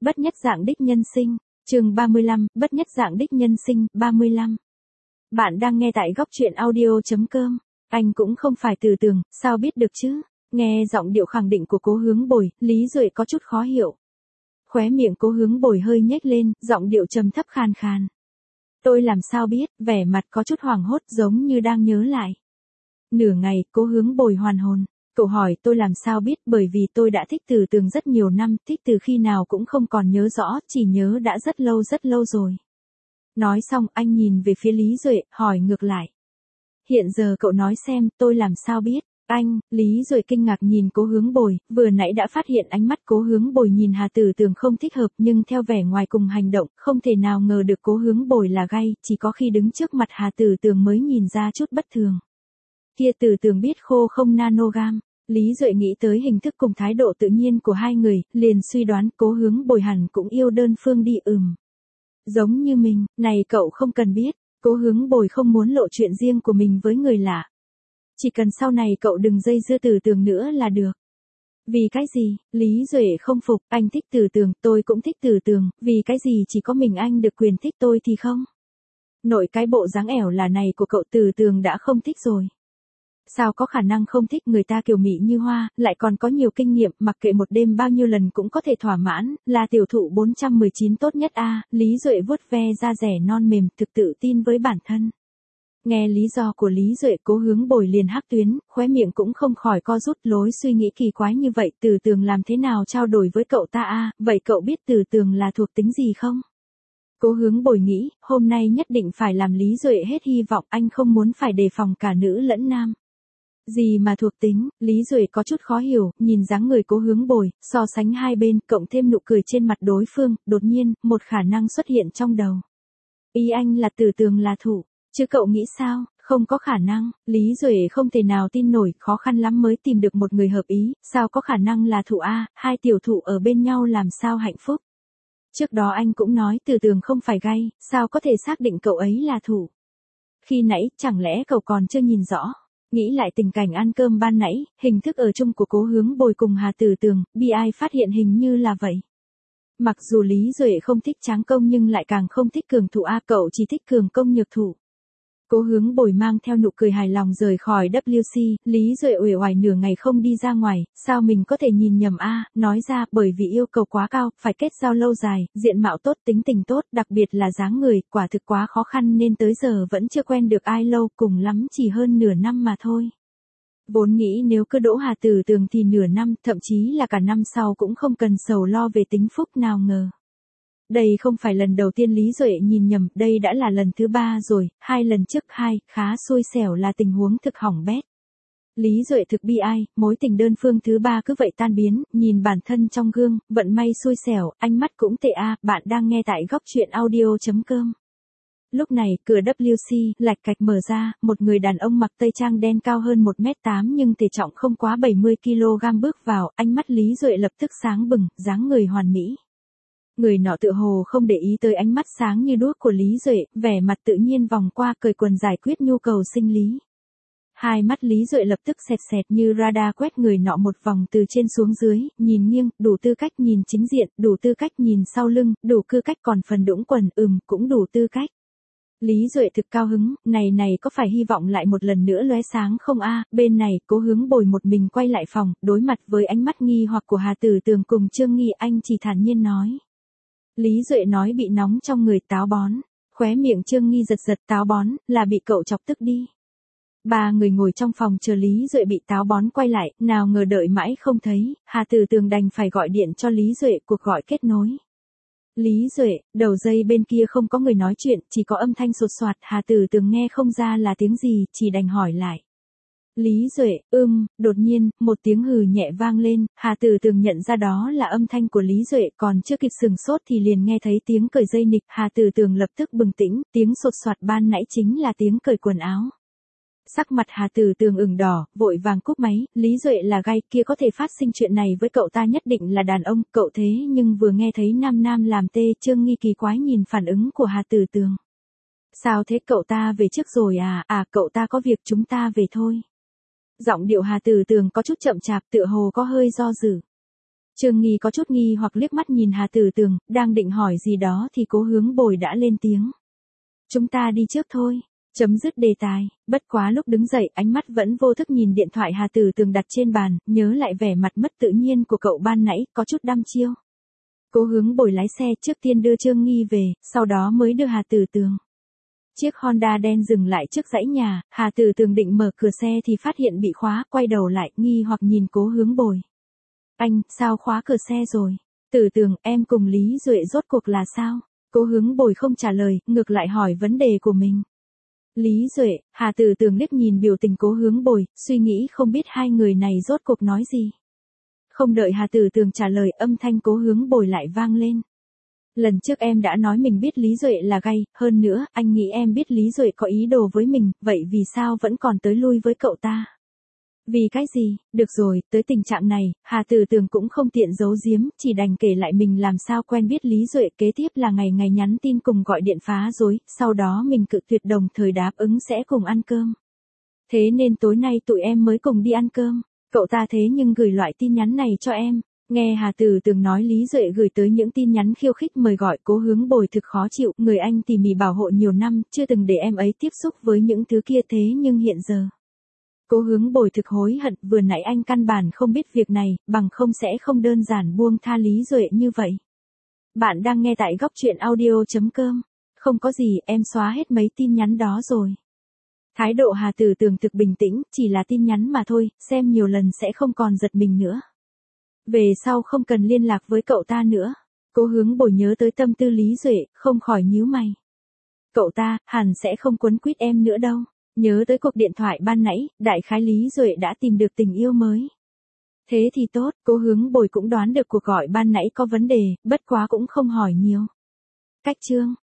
Bất nhất dạng đích nhân sinh, chương 35, bất nhất dạng đích nhân sinh, 35. Bạn đang nghe tại góc truyện audio.com. Anh cũng không phải Từ Tường, sao biết được chứ? Nghe giọng điệu khẳng định của Cố Hướng Bồi, Lý Duệ có chút khó hiểu. Khóe miệng Cố Hướng Bồi hơi nhếch lên, giọng điệu trầm thấp khàn khàn. Tôi làm sao biết, vẻ mặt có chút hoảng hốt giống như đang nhớ lại. Nửa ngày, Cố Hướng Bồi hoàn hồn. Cậu hỏi tôi làm sao biết, bởi vì tôi đã thích Từ Tường rất nhiều năm, thích từ khi nào cũng không còn nhớ rõ, chỉ nhớ đã rất lâu rồi. Nói xong anh nhìn về phía Lý Duệ, hỏi ngược lại. Hiện giờ cậu nói xem, tôi làm sao biết? Anh, Lý Duệ kinh ngạc nhìn Cố Hướng Bồi, vừa nãy đã phát hiện ánh mắt Cố Hướng Bồi nhìn Hà Từ Tường không thích hợp, nhưng theo vẻ ngoài cùng hành động, không thể nào ngờ được Cố Hướng Bồi là gay, chỉ có khi đứng trước mặt Hà Từ Tường mới nhìn ra chút bất thường. Kia Từ Tường biết khô không nanogam. Lý Duệ nghĩ tới hình thức cùng thái độ tự nhiên của hai người, liền suy đoán Cố Hướng Bồi hẳn cũng yêu đơn phương đi. Giống như mình, này cậu không cần biết, Cố Hướng Bồi không muốn lộ chuyện riêng của mình với người lạ. Chỉ cần sau này cậu đừng dây dưa Từ Tường nữa là được. Vì cái gì? Lý Duệ không phục, anh thích Từ Tường, tôi cũng thích Từ Tường, vì cái gì chỉ có mình anh được quyền thích tôi thì không? Nội cái bộ dáng ẻo là này của cậu Từ Tường đã không thích rồi. Sao có khả năng không thích, người ta kiều mị như hoa, lại còn có nhiều kinh nghiệm, mặc kệ một đêm bao nhiêu lần cũng có thể thỏa mãn, là tiểu thụ 419 tốt nhất a. Lý Duệ vuốt ve da dẻ non mềm, thực tự tin với bản thân. Nghe lý do của Lý Duệ, Cố Hướng Bồi liền hắc tuyến, khóe miệng cũng không khỏi co rút, lối suy nghĩ kỳ quái như vậy, Từ Tường làm thế nào trao đổi với cậu ta a? Vậy cậu biết Từ Tường là thuộc tính gì không? Cố Hướng Bồi nghĩ, hôm nay nhất định phải làm Lý Duệ hết hy vọng, anh không muốn phải đề phòng cả nữ lẫn nam. Gì mà thuộc tính, Lý Duệ có chút khó hiểu, nhìn dáng người Cố Hướng Bồi, so sánh hai bên, cộng thêm nụ cười trên mặt đối phương, đột nhiên, một khả năng xuất hiện trong đầu. Ý anh là Từ Tường là thủ, chứ cậu nghĩ sao? Không có khả năng, Lý Duệ không thể nào tin nổi, khó khăn lắm mới tìm được một người hợp ý, sao có khả năng là thủ a, hai tiểu thụ ở bên nhau làm sao hạnh phúc. Trước đó anh cũng nói Từ Tường không phải gay, sao có thể xác định cậu ấy là thủ. Khi nãy, chẳng lẽ cậu còn chưa nhìn rõ? Nghĩ lại tình cảnh ăn cơm ban nãy, hình thức ở chung của Cố Hướng Bồi cùng Hà Từ Tường, bi ai phát hiện hình như là vậy. Mặc dù Lý Duệ không thích tráng công nhưng lại càng không thích cường thủ a, cậu chỉ thích cường công nhược thủ. Cố Hướng Bồi mang theo nụ cười hài lòng rời khỏi WC, Lý Duệ uể oải nửa ngày không đi ra ngoài, sao mình có thể nhìn nhầm a, nói ra, bởi vì yêu cầu quá cao, phải kết giao lâu dài, diện mạo tốt, tính tình tốt, đặc biệt là dáng người, quả thực quá khó khăn nên tới giờ vẫn chưa quen được ai lâu, cùng lắm chỉ hơn nửa năm mà thôi. Vốn nghĩ nếu cứ đỗ Hà Từ Tường thì nửa năm, thậm chí là cả năm sau cũng không cần sầu lo về tính phúc, nào ngờ. Đây không phải lần đầu tiên Lý Duệ nhìn nhầm, đây đã là lần thứ 3 rồi, 2 lần trước khá xui xẻo là tình huống thực hỏng bét. Lý Duệ thực bi ai, mối tình đơn phương thứ 3 cứ vậy tan biến, nhìn bản thân trong gương, vận may xui xẻo, ánh mắt cũng tệ a. Bạn đang nghe tại góc truyện audio.com. Lúc này, cửa WC, lạch cạch mở ra, một người đàn ông mặc tây trang đen cao hơn 1m8 nhưng thể trọng không quá 70kg bước vào, ánh mắt Lý Duệ lập tức sáng bừng, dáng người hoàn mỹ. Người nọ tựa hồ không để ý tới ánh mắt sáng như đuốc của Lý Duệ, vẻ mặt tự nhiên vòng qua cởi quần giải quyết nhu cầu sinh lý. Hai mắt Lý Duệ lập tức xẹt như radar quét người nọ một vòng từ trên xuống dưới, nhìn nghiêng, đủ tư cách nhìn chính diện, đủ tư cách nhìn sau lưng, đủ tư cách còn phần đũng quần, cũng đủ tư cách. Lý Duệ thực cao hứng, này có phải hy vọng lại một lần nữa lóe sáng không a? Bên này, Cố Hướng Bồi một mình quay lại phòng, đối mặt với ánh mắt nghi hoặc của Hà Từ Tường cùng Trương Nghi, anh chỉ thản nhiên nói. Lý Duệ nói bị nóng trong người, táo bón. Khóe miệng Trương Nghi giật, táo bón, là bị cậu chọc tức đi. Ba người ngồi trong phòng chờ Lý Duệ bị táo bón quay lại, nào ngờ đợi mãi không thấy, Hà Từ Tường đành phải gọi điện cho Lý Duệ, cuộc gọi kết nối. Lý Duệ, đầu dây bên kia không có người nói chuyện, chỉ có âm thanh sột soạt, Hà Từ Tường nghe không ra là tiếng gì, chỉ đành hỏi lại. Lý Duệ, đột nhiên, một tiếng hừ nhẹ vang lên, Hà Từ Tường nhận ra đó là âm thanh của Lý Duệ, còn chưa kịp sừng sốt thì liền nghe thấy tiếng cởi dây nịch, Hà Từ Tường lập tức bừng tỉnh, tiếng sột soạt ban nãy chính là tiếng cởi quần áo. Sắc mặt Hà Từ Tường ửng đỏ, vội vàng cúp máy, Lý Duệ là gay, kia có thể phát sinh chuyện này với cậu ta nhất định là đàn ông, cậu thế nhưng vừa nghe thấy nam làm tê. Trương Nghi kỳ quái nhìn phản ứng của Hà Từ Tường. Sao thế, cậu ta về trước rồi à, cậu ta có việc, chúng ta về thôi. Giọng điệu Hà Từ Tường có chút chậm chạp, tựa hồ có hơi do dự. Trương Nghi có chút nghi hoặc liếc mắt nhìn Hà Tử Tường, đang định hỏi gì đó thì Cố Hướng Bồi đã lên tiếng. Chúng ta đi trước thôi. Chấm dứt đề tài, bất quá lúc đứng dậy ánh mắt vẫn vô thức nhìn điện thoại Hà Tử Tường đặt trên bàn, nhớ lại vẻ mặt mất tự nhiên của cậu ban nãy, có chút đăm chiêu. Cố Hướng Bồi lái xe trước tiên đưa Trương Nghi về, sau đó mới đưa Hà Tử Tường. Chiếc Honda đen dừng lại trước dãy nhà, Hà Tử Tường định mở cửa xe thì phát hiện bị khóa, quay đầu lại, nghi hoặc nhìn Cố Hướng Bồi. Anh, sao khóa cửa xe rồi? Tử Tường, em cùng Lý Duệ rốt cuộc là sao? Cố Hướng Bồi không trả lời, ngược lại hỏi vấn đề của mình. Lý Duệ, Hà Tử Tường liếc nhìn biểu tình Cố Hướng Bồi, suy nghĩ không biết hai người này rốt cuộc nói gì. Không đợi Hà Tử Tường trả lời, âm thanh Cố Hướng Bồi lại vang lên. Lần trước em đã nói mình biết Lý Duệ là gay, hơn nữa, anh nghĩ em biết Lý Duệ có ý đồ với mình, vậy vì sao vẫn còn tới lui với cậu ta? Vì cái gì? Được rồi, tới tình trạng này, Hà Tử Tường cũng không tiện giấu giếm, chỉ đành kể lại mình làm sao quen biết Lý Duệ, kế tiếp là ngày ngày nhắn tin cùng gọi điện phá rối, sau đó mình cự tuyệt đồng thời đáp ứng sẽ cùng ăn cơm. Thế nên tối nay tụi em mới cùng đi ăn cơm. Cậu ta thế nhưng gửi loại tin nhắn này cho em. Nghe Hà Tử Tường nói Lý Duệ gửi tới những tin nhắn khiêu khích mời gọi, Cố Hướng Bồi thực khó chịu, người anh tỉ mỉ bảo hộ nhiều năm, chưa từng để em ấy tiếp xúc với những thứ kia, thế nhưng hiện giờ. Cố Hướng Bồi thực hối hận, vừa nãy anh căn bản không biết việc này, bằng không sẽ không đơn giản buông tha Lý Duệ như vậy. Bạn đang nghe tại góc truyện audio.com. Không có gì, em xóa hết mấy tin nhắn đó rồi. Thái độ Hà Tử Tường thực bình tĩnh, chỉ là tin nhắn mà thôi, xem nhiều lần sẽ không còn giật mình nữa. Về sau không cần liên lạc với cậu ta nữa. Cố Hướng Bồi nhớ tới tâm tư Lý Duệ, không khỏi nhíu mày. Cậu ta, hẳn sẽ không quấn quýt em nữa đâu. Nhớ tới cuộc điện thoại ban nãy, đại khái Lý Duệ đã tìm được tình yêu mới. Thế thì tốt, Cố Hướng Bồi cũng đoán được cuộc gọi ban nãy có vấn đề, bất quá cũng không hỏi nhiều. Cách chương